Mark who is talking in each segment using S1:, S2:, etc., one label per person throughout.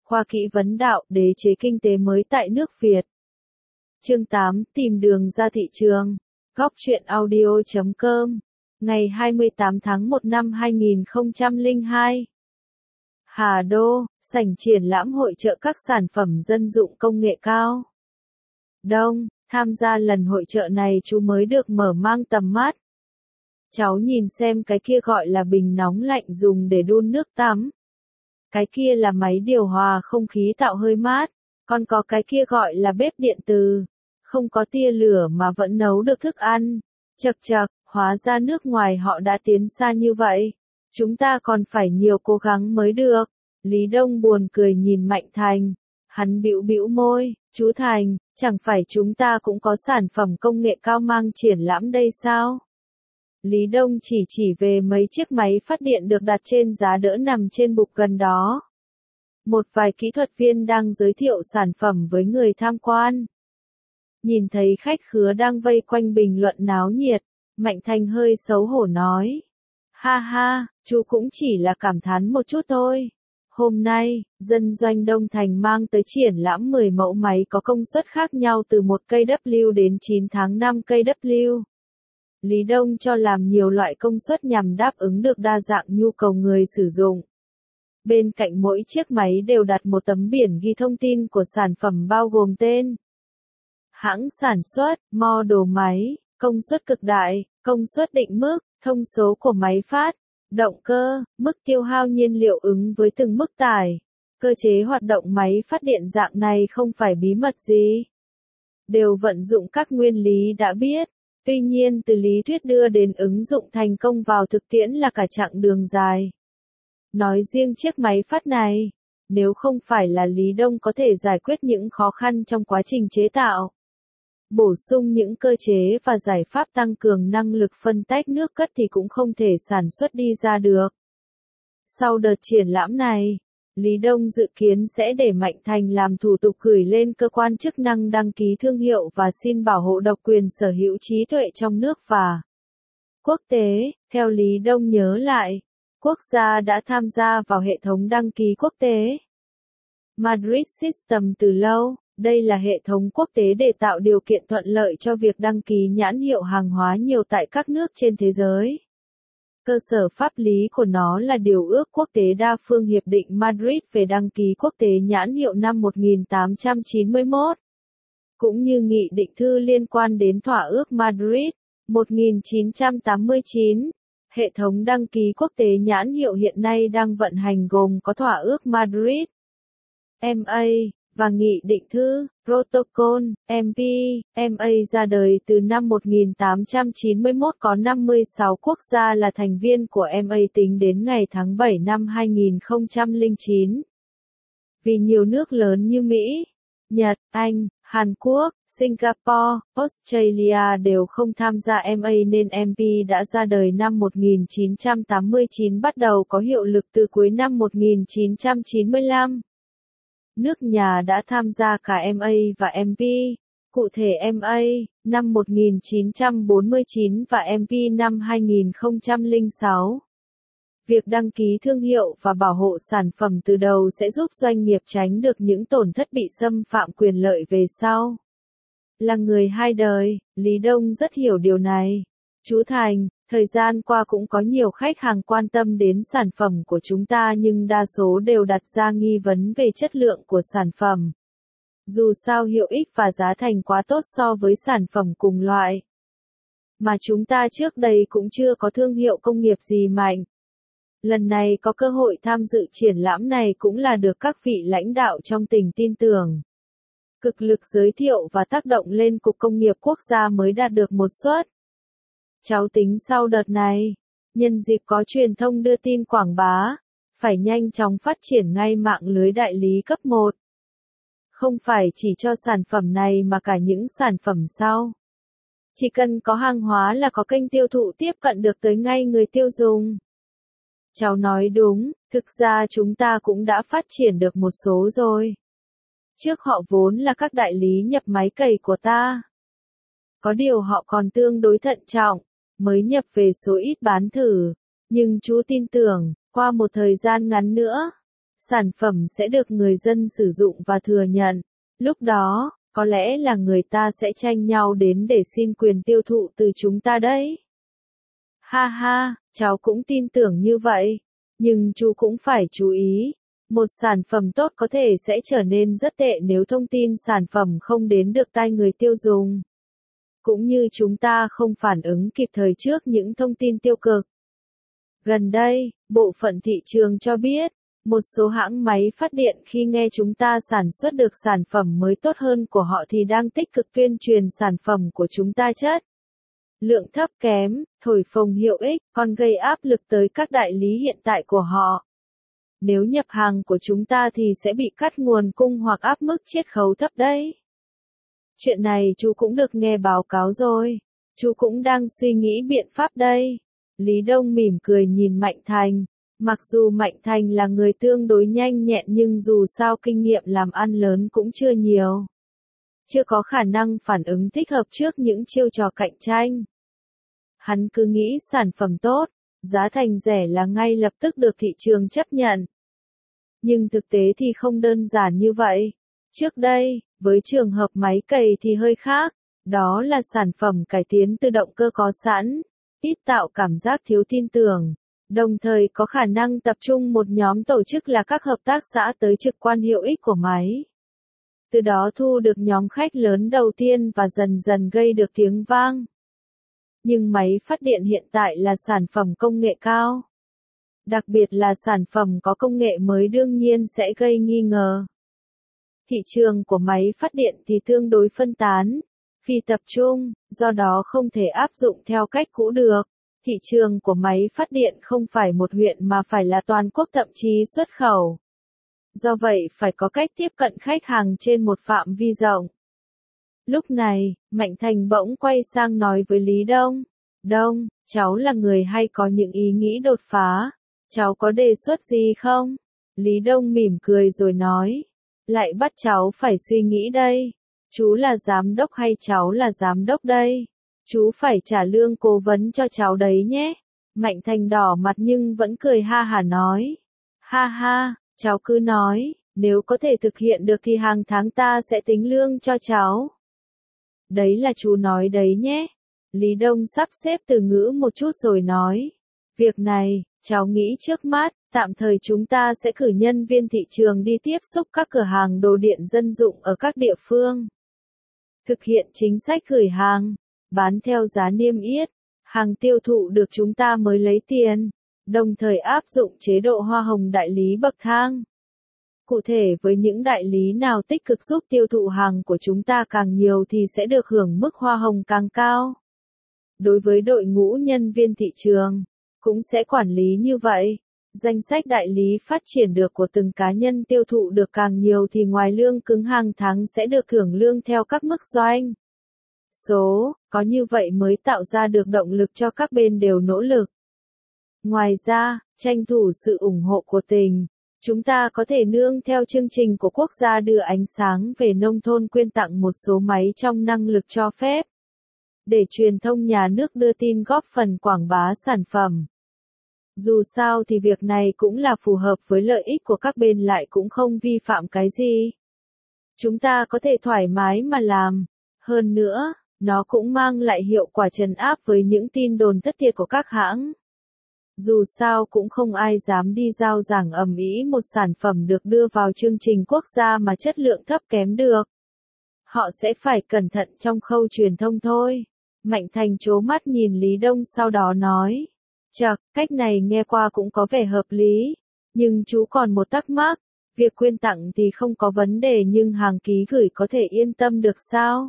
S1: Khoa kỹ vấn đạo, đế chế kinh tế mới tại nước Việt. Chương 8, tìm đường ra thị trường. Góc truyện audio.com. Ngày 28 tháng 1 năm 2002. Hà Đô, sảnh triển lãm hội chợ các sản phẩm dân dụng công nghệ cao. Đông, tham gia lần hội chợ này chú mới được mở mang tầm mắt. Cháu nhìn xem cái kia gọi là bình nóng lạnh dùng để đun nước tắm. Cái kia là máy điều hòa không khí tạo hơi mát, còn có cái kia gọi là bếp điện từ, không có tia lửa mà vẫn nấu được thức ăn. Chậc chậc, hóa ra nước ngoài họ đã tiến xa như vậy. Chúng ta còn phải nhiều cố gắng mới được. Lý Đông buồn cười nhìn Mạnh Thành. Hắn bĩu bĩu môi, chú Thành, chẳng phải chúng ta cũng có sản phẩm công nghệ cao mang triển lãm đây sao? Lý Đông chỉ về mấy chiếc máy phát điện được đặt trên giá đỡ nằm trên bục gần đó. Một vài kỹ thuật viên đang giới thiệu sản phẩm với người tham quan. Nhìn thấy khách khứa đang vây quanh bình luận náo nhiệt, Mạnh Thành hơi xấu hổ nói. Ha ha, chú cũng chỉ là cảm thán một chút thôi. Hôm nay, dân doanh Đông Thành mang tới triển lãm 10 mẫu máy có công suất khác nhau từ 1 kW đến 9 tháng 5 kW. Lý Đông cho làm nhiều loại công suất nhằm đáp ứng được đa dạng nhu cầu người sử dụng. Bên cạnh mỗi chiếc máy đều đặt một tấm biển ghi thông tin của sản phẩm bao gồm tên, hãng sản xuất, model máy, công suất cực đại, công suất định mức, thông số của máy phát, động cơ, mức tiêu hao nhiên liệu ứng với từng mức tải. Cơ chế hoạt động máy phát điện dạng này không phải bí mật gì. Đều vận dụng các nguyên lý đã biết. Tuy nhiên từ lý thuyết đưa đến ứng dụng thành công vào thực tiễn là cả chặng đường dài. Nói riêng chiếc máy phát này, nếu không phải là Lý Đông có thể giải quyết những khó khăn trong quá trình chế tạo, bổ sung những cơ chế và giải pháp tăng cường năng lực phân tách nước cất thì cũng không thể sản xuất đi ra được. Sau đợt triển lãm này, Lý Đông dự kiến sẽ để Mạnh Thành làm thủ tục gửi lên cơ quan chức năng đăng ký thương hiệu và xin bảo hộ độc quyền sở hữu trí tuệ trong nước và quốc tế. Theo Lý Đông nhớ lại, quốc gia đã tham gia vào hệ thống đăng ký quốc tế Madrid System từ lâu. Đây là hệ thống quốc tế để tạo điều kiện thuận lợi cho việc đăng ký nhãn hiệu hàng hóa nhiều tại các nước trên thế giới. Cơ sở pháp lý của nó là Điều ước Quốc tế Đa phương Hiệp định Madrid về đăng ký quốc tế nhãn hiệu năm 1891, cũng như nghị định thư liên quan đến Thỏa ước Madrid 1989. Hệ thống đăng ký quốc tế nhãn hiệu hiện nay đang vận hành gồm có Thỏa ước Madrid MA và Nghị định thư Protocol MP. MA ra đời từ năm 1891, có 56 quốc gia là thành viên của MA tính đến ngày tháng 7 năm 2009. Vì nhiều nước lớn như Mỹ, Nhật, Anh, Hàn Quốc, Singapore, Australia đều không tham gia MA nên MP đã ra đời năm 1989, bắt đầu có hiệu lực từ cuối năm 1995. Nước nhà đã tham gia cả MA và MP, cụ thể MA, năm 1949 và MP năm 2006. Việc đăng ký thương hiệu và bảo hộ sản phẩm từ đầu sẽ giúp doanh nghiệp tránh được những tổn thất bị xâm phạm quyền lợi về sau. Là người hai đời, Lý Đông rất hiểu điều này. Chú Thành, thời gian qua cũng có nhiều khách hàng quan tâm đến sản phẩm của chúng ta nhưng đa số đều đặt ra nghi vấn về chất lượng của sản phẩm. Dù sao hiệu ích và giá thành quá tốt so với sản phẩm cùng loại. Mà chúng ta trước đây cũng chưa có thương hiệu công nghiệp gì mạnh. Lần này có cơ hội tham dự triển lãm này cũng là được các vị lãnh đạo trong tỉnh tin tưởng. Cực lực giới thiệu và tác động lên Cục Công nghiệp Quốc gia mới đạt được một suất. Cháu tính sau đợt này, nhân dịp có truyền thông đưa tin quảng bá, phải nhanh chóng phát triển ngay mạng lưới đại lý cấp 1. Không phải chỉ cho sản phẩm này mà cả những sản phẩm sau. Chỉ cần có hàng hóa là có kênh tiêu thụ tiếp cận được tới ngay người tiêu dùng. Cháu nói đúng, thực ra chúng ta cũng đã phát triển được một số rồi. Trước họ vốn là các đại lý nhập máy cày của ta. Có điều họ còn tương đối thận trọng, mới nhập về số ít bán thử. Nhưng chú tin tưởng, qua một thời gian ngắn nữa, sản phẩm sẽ được người dân sử dụng và thừa nhận. Lúc đó, có lẽ là người ta sẽ tranh nhau đến để xin quyền tiêu thụ từ chúng ta đấy. Ha ha, cháu cũng tin tưởng như vậy. Nhưng chú cũng phải chú ý. Một sản phẩm tốt có thể sẽ trở nên rất tệ nếu thông tin sản phẩm không đến được tai người tiêu dùng. Cũng như chúng ta không phản ứng kịp thời trước những thông tin tiêu cực. Gần đây, bộ phận thị trường cho biết, một số hãng máy phát điện khi nghe chúng ta sản xuất được sản phẩm mới tốt hơn của họ thì đang tích cực tuyên truyền sản phẩm của chúng ta chất lượng thấp kém, thổi phồng hiệu ích, còn gây áp lực tới các đại lý hiện tại của họ. Nếu nhập hàng của chúng ta thì sẽ bị cắt nguồn cung hoặc áp mức chiết khấu thấp đấy. Chuyện này chú cũng được nghe báo cáo rồi. Chú cũng đang suy nghĩ biện pháp đây. Lý Đông mỉm cười nhìn Mạnh Thành. Mặc dù Mạnh Thành là người tương đối nhanh nhẹn nhưng dù sao kinh nghiệm làm ăn lớn cũng chưa nhiều. Chưa có khả năng phản ứng thích hợp trước những chiêu trò cạnh tranh. Hắn cứ nghĩ sản phẩm tốt, giá thành rẻ là ngay lập tức được thị trường chấp nhận. Nhưng thực tế thì không đơn giản như vậy. Trước đây, với trường hợp máy cày thì hơi khác, đó là sản phẩm cải tiến từ động cơ có sẵn, ít tạo cảm giác thiếu tin tưởng, đồng thời có khả năng tập trung một nhóm tổ chức là các hợp tác xã tới trực quan hiệu ích của máy. Từ đó thu được nhóm khách lớn đầu tiên và dần dần gây được tiếng vang. Nhưng máy phát điện hiện tại là sản phẩm công nghệ cao. Đặc biệt là sản phẩm có công nghệ mới đương nhiên sẽ gây nghi ngờ. Thị trường của máy phát điện thì tương đối phân tán, phi tập trung, do đó không thể áp dụng theo cách cũ được. Thị trường của máy phát điện không phải một huyện mà phải là toàn quốc thậm chí xuất khẩu. Do vậy phải có cách tiếp cận khách hàng trên một phạm vi rộng. Lúc này, Mạnh Thành bỗng quay sang nói với Lý Đông. Đông, cháu là người hay có những ý nghĩ đột phá. Cháu có đề xuất gì không? Lý Đông mỉm cười rồi nói. Lại bắt cháu phải suy nghĩ đây. Chú là giám đốc hay cháu là giám đốc đây? Chú phải trả lương cố vấn cho cháu đấy nhé. Mạnh Thành đỏ mặt nhưng vẫn cười ha hả nói. Ha ha, cháu cứ nói, nếu có thể thực hiện được thì hàng tháng ta sẽ tính lương cho cháu. Đấy là chú nói đấy nhé. Lý Đông sắp xếp từ ngữ một chút rồi nói. Việc này, cháu nghĩ trước mắt, tạm thời chúng ta sẽ cử nhân viên thị trường đi tiếp xúc các cửa hàng đồ điện dân dụng ở các địa phương. Thực hiện chính sách gửi hàng, bán theo giá niêm yết, hàng tiêu thụ được chúng ta mới lấy tiền, đồng thời áp dụng chế độ hoa hồng đại lý bậc thang. Cụ thể với những đại lý nào tích cực giúp tiêu thụ hàng của chúng ta càng nhiều thì sẽ được hưởng mức hoa hồng càng cao. Đối với đội ngũ nhân viên thị trường, cũng sẽ quản lý như vậy. Danh sách đại lý phát triển được của từng cá nhân tiêu thụ được càng nhiều thì ngoài lương cứng hàng tháng sẽ được thưởng lương theo các mức doanh số, có như vậy mới tạo ra được động lực cho các bên đều nỗ lực. Ngoài ra, tranh thủ sự ủng hộ của tỉnh, chúng ta có thể nương theo chương trình của quốc gia đưa ánh sáng về nông thôn quyên tặng một số máy trong năng lực cho phép. Để truyền thông nhà nước đưa tin góp phần quảng bá sản phẩm. Dù sao thì việc này cũng là phù hợp với lợi ích của các bên lại cũng không vi phạm cái gì. Chúng ta có thể thoải mái mà làm. Hơn nữa, nó cũng mang lại hiệu quả trấn áp với những tin đồn thất thiệt của các hãng. Dù sao cũng không ai dám đi rao giảng ầm ĩ một sản phẩm được đưa vào chương trình quốc gia mà chất lượng thấp kém được. Họ sẽ phải cẩn thận trong khâu truyền thông thôi. Mạnh Thành trố mắt nhìn Lý Đông sau đó nói. Chậc, cách này nghe qua cũng có vẻ hợp lý. Nhưng chú còn một thắc mắc. Việc quyên tặng thì không có vấn đề nhưng hàng ký gửi có thể yên tâm được sao?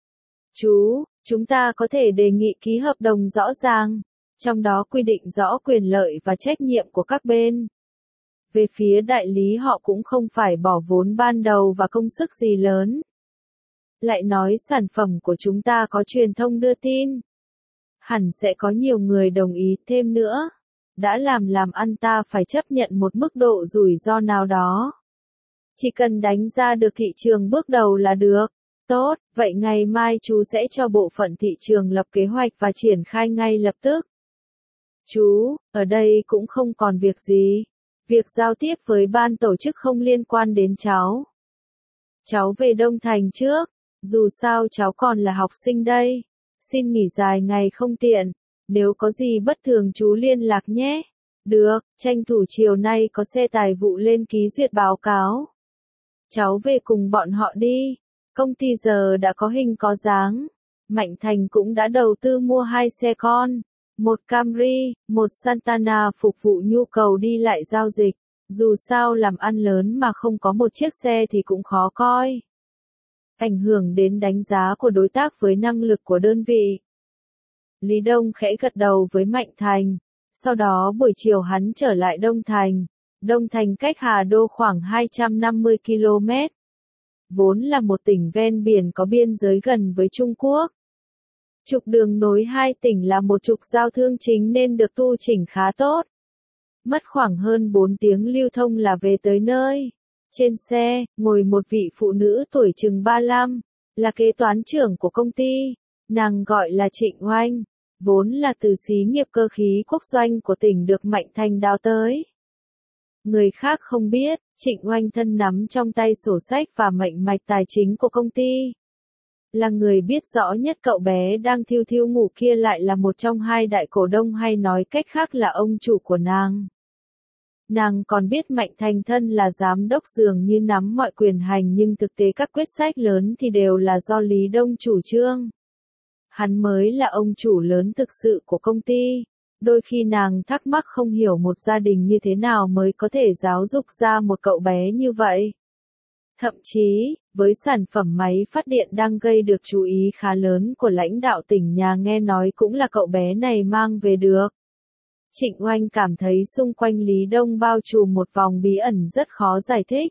S1: Chúng ta có thể đề nghị ký hợp đồng rõ ràng. Trong đó quy định rõ quyền lợi và trách nhiệm của các bên. Về phía đại lý họ cũng không phải bỏ vốn ban đầu và công sức gì lớn. Lại nói sản phẩm của chúng ta có truyền thông đưa tin. Hẳn sẽ có nhiều người đồng ý thêm nữa. Đã làm ăn ta phải chấp nhận một mức độ rủi ro nào đó. Chỉ cần đánh ra được thị trường bước đầu là được. Tốt, vậy ngày mai chú sẽ cho bộ phận thị trường lập kế hoạch và triển khai ngay lập tức. Chú, ở đây cũng không còn việc gì. Việc giao tiếp với ban tổ chức không liên quan đến cháu. Cháu về Đông Thành trước, dù sao cháu còn là học sinh đây. Xin nghỉ dài ngày không tiện, nếu có gì bất thường chú liên lạc nhé. Được, tranh thủ chiều nay có xe tài vụ lên ký duyệt báo cáo. Cháu về cùng bọn họ đi, công ty giờ đã có hình có dáng. Mạnh Thành cũng đã đầu tư mua 2 xe con, một Camry, một Santana phục vụ nhu cầu đi lại giao dịch. Dù sao làm ăn lớn mà không có một chiếc xe thì cũng khó coi. Ảnh hưởng đến đánh giá của đối tác với năng lực của đơn vị. Lý Đông khẽ gật đầu với Mạnh Thành. Sau đó buổi chiều hắn trở lại Đông Thành. Đông Thành cách Hà Đô khoảng 250 km. Vốn là một tỉnh ven biển có biên giới gần với Trung Quốc. Trục đường nối hai tỉnh là một trục giao thương chính nên được tu chỉnh khá tốt. Mất khoảng hơn 4 tiếng lưu thông là về tới nơi. Trên xe, ngồi một vị phụ nữ tuổi chừng 35, là kế toán trưởng của công ty. Nàng gọi là Trịnh Oanh, vốn là từ xí nghiệp cơ khí quốc doanh của tỉnh được Mạnh Thành đào tới. Người khác không biết, Trịnh Oanh thân nắm trong tay sổ sách và mệnh mạch tài chính của công ty. Là người biết rõ nhất cậu bé đang thiêu thiêu ngủ kia lại là một trong 2 đại cổ đông, hay nói cách khác là ông chủ của nàng. Nàng còn biết Mạnh Thành thân là giám đốc dường như nắm mọi quyền hành, nhưng thực tế các quyết sách lớn thì đều là do Lý Đông chủ trương. Hắn mới là ông chủ lớn thực sự của công ty. Đôi khi nàng thắc mắc không hiểu một gia đình như thế nào mới có thể giáo dục ra một cậu bé như vậy. Thậm chí, với sản phẩm máy phát điện đang gây được chú ý khá lớn của lãnh đạo tỉnh nhà, nghe nói cũng là cậu bé này mang về được. Trịnh Oanh cảm thấy xung quanh Lý Đông bao trùm một vòng bí ẩn rất khó giải thích.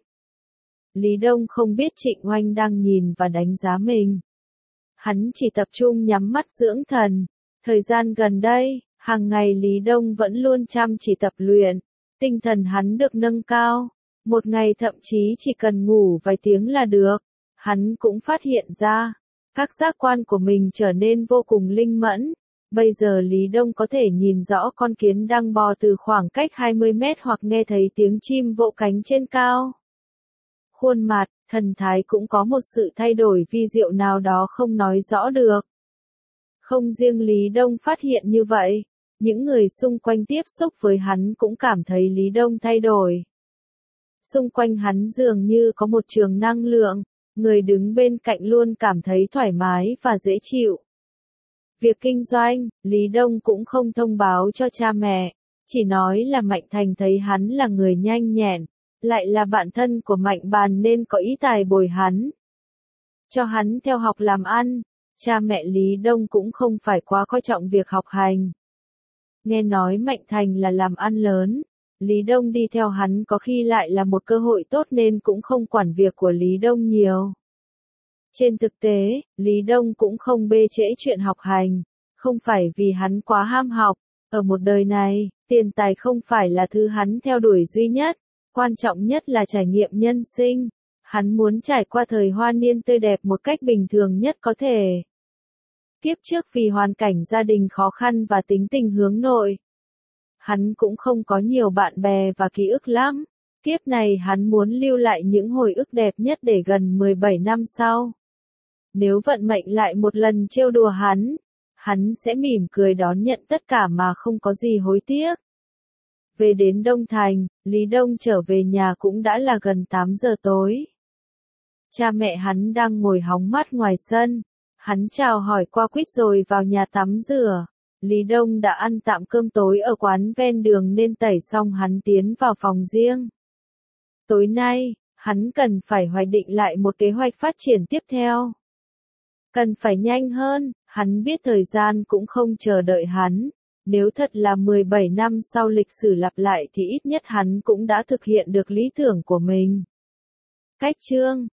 S1: Lý Đông không biết Trịnh Oanh đang nhìn và đánh giá mình. Hắn chỉ tập trung nhắm mắt dưỡng thần. Thời gian gần đây, hàng ngày Lý Đông vẫn luôn chăm chỉ tập luyện. Tinh thần hắn được nâng cao. Một ngày thậm chí chỉ cần ngủ vài tiếng là được. Hắn cũng phát hiện ra, các giác quan của mình trở nên vô cùng linh mẫn. Bây giờ Lý Đông có thể nhìn rõ con kiến đang bò từ khoảng cách 20 mét hoặc nghe thấy tiếng chim vỗ cánh trên cao. Khuôn mặt, thần thái cũng có một sự thay đổi vi diệu nào đó không nói rõ được. Không riêng Lý Đông phát hiện như vậy, những người xung quanh tiếp xúc với hắn cũng cảm thấy Lý Đông thay đổi. Xung quanh hắn dường như có một trường năng lượng, người đứng bên cạnh luôn cảm thấy thoải mái và dễ chịu. Việc kinh doanh, Lý Đông cũng không thông báo cho cha mẹ, chỉ nói là Mạnh Thành thấy hắn là người nhanh nhẹn, lại là bạn thân của Mạnh Bàn nên có ý tài bồi hắn. Cho hắn theo học làm ăn, cha mẹ Lý Đông cũng không phải quá coi trọng việc học hành. Nghe nói Mạnh Thành là làm ăn lớn, Lý Đông đi theo hắn có khi lại là một cơ hội tốt nên cũng không quản việc của Lý Đông nhiều. Trên thực tế, Lý Đông cũng không bê trễ chuyện học hành, không phải vì hắn quá ham học. Ở một đời này, tiền tài không phải là thứ hắn theo đuổi duy nhất, quan trọng nhất là trải nghiệm nhân sinh. Hắn muốn trải qua thời hoa niên tươi đẹp một cách bình thường nhất có thể. Kiếp trước vì hoàn cảnh gia đình khó khăn và tính tình hướng nội, hắn cũng không có nhiều bạn bè và ký ức lắm. Kiếp này hắn muốn lưu lại những hồi ức đẹp nhất để gần 17 năm sau. Nếu vận mệnh lại một lần trêu đùa hắn sẽ mỉm cười đón nhận tất cả mà không có gì hối tiếc. Về đến Đông Thành, Lý Đông trở về nhà cũng đã là gần 8 giờ tối. Cha mẹ hắn đang ngồi hóng mát ngoài sân. Hắn chào hỏi qua quýt rồi vào nhà tắm rửa. Lý Đông đã ăn tạm cơm tối ở quán ven đường nên tẩy xong hắn tiến vào phòng riêng. Tối nay, hắn cần phải hoạch định lại một kế hoạch phát triển tiếp theo. Cần phải nhanh hơn, hắn biết thời gian cũng không chờ đợi hắn. Nếu thật là 17 năm sau lịch sử lặp lại thì ít nhất hắn cũng đã thực hiện được lý tưởng của mình. Cách chương